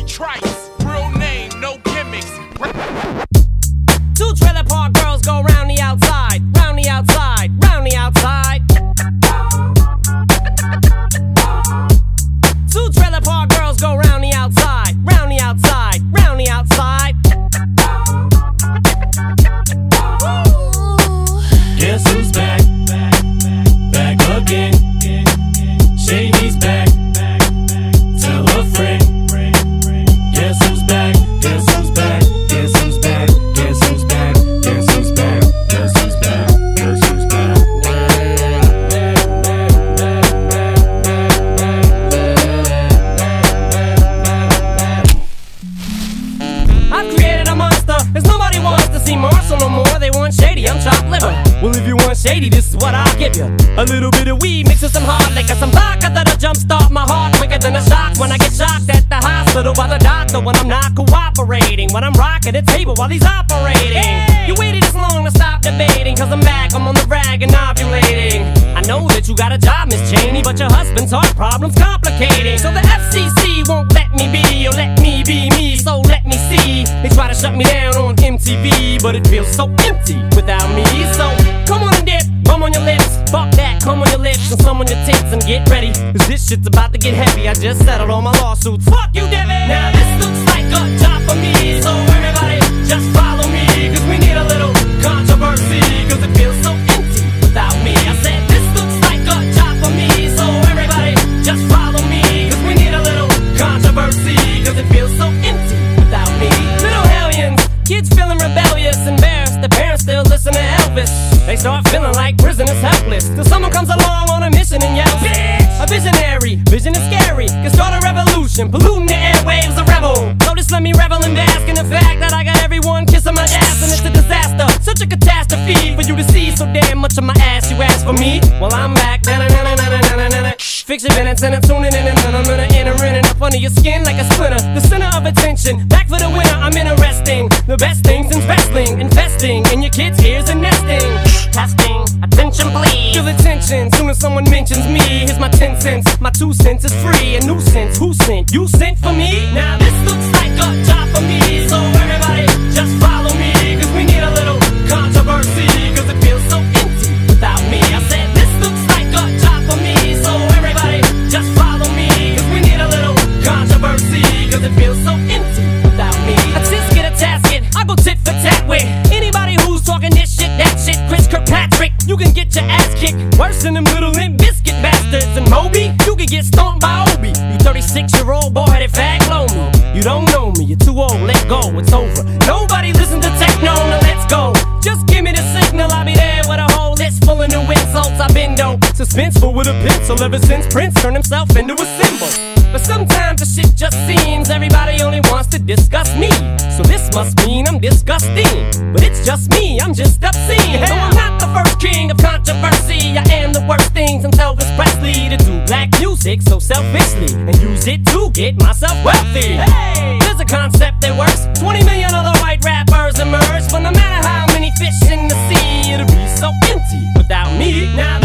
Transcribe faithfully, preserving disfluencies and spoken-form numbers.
Trice, real name, no gimmicks. Two trailer park girls go round the outside, round the outside, round the outside. Two trailer park girls go round the outside, round the outside, round the outside. Guess who's back? Back again. Shady's back. Tell her friend. Guess who's back? Guess who's back? Guess who's back? Guess who's back? Guess who's back? Guess who's back? Guess who's back? I've created a monster, cause nobody wants to see Marshall no more. They want Shady, I'm chopped liver. Well, if you want Shady, this is what I'll give you. A little bit of weed mixed with some hard liquor, some vodka that'll jumpstart my heart quicker than a shock when I get shocked at the hospital by the doctor when I'm not cooperating, when I'm rocking the table while he's operating. Hey! You waited this long to stop debating, cause I'm back, I'm on the rag and ovulating. I know that you got a job, Miss Cheney, but your husband's heart problem's complicating. So the F C C won't let me be, or let me be me, so let me see. They try to shut me down on M T V, but it feels so empty without me. So come on and dip, bum on your lips, fuck that, come on your lips and some on your tits and get ready, cause this shit's about to get heavy. I just settled all my lawsuits, fuck you, Debbie. Now this looks like a job for me, so everybody just follow me, cause we need a little controversy, cause it feels so empty without me. I said this looks like a job for me, so everybody just follow me, cause we need a little controversy, cause it feels so empty without me. Little hellions, kids feeling rebellious, embarrassed, the parents still listen to Elvis. They start feeling like prisoners helpless, till someone comes along on a mission and yells, bitch! A visionary, vision is scary, can start a revolution, polluting the airwaves, a rebel. So just let me revel and bask in the fact that I got everyone kissing my ass, and it's a disaster, such a catastrophe for you to see so damn much of my ass. You asked for me, well I'm back. Fix your minutes and I'm tuning in, and then I'm gonna enter in and up under your skin like a splinter. The center of attention, back for the winner. I'm interesting, the best things in wrestling, investing in your kids' ears and nesting. Testing, attention please. Feel the tension, soon as someone mentions me. Here's my ten cents, my two cents is free. A nuisance, who sent? You sent for me? Now this looks like a job for me, so everybody just follow me, cause we need a little controversy, cause it feels so empty without me. I said this looks like a job for me, so everybody just follow me, cause we need a little controversy, cause it feels so empty without me. I just get a tasket, I go tit for tat with anybody who's talking this shit, that shit. Chris Kirkpatrick, you can get your ass kicked worse than them little Limp Biscuit bastards. And Moby, you can get stomped by Obi. You thirty-six year old boy headed fag blow me. You don't know me, you're too old, let go, it's over. Nobody listen to techno, now let's go. Just give me the signal, I'll be there with a whole list full of new insults. I've been dope, suspenseful with a pencil ever since Prince turned himself into a symbol. But sometimes the shit just seems everybody only wants to discuss me. So this must mean I'm disgusting, but it's just me, I'm just obscene. No, I'm not the first king of controversy. I am the worst thing since Elvis Presley to do black music so selfishly and use it to get myself wealthy. Hey, there's a concept that works. twenty million other white rappers emerge, but no matter how many fish in the sea, it'll be so empty without me. Now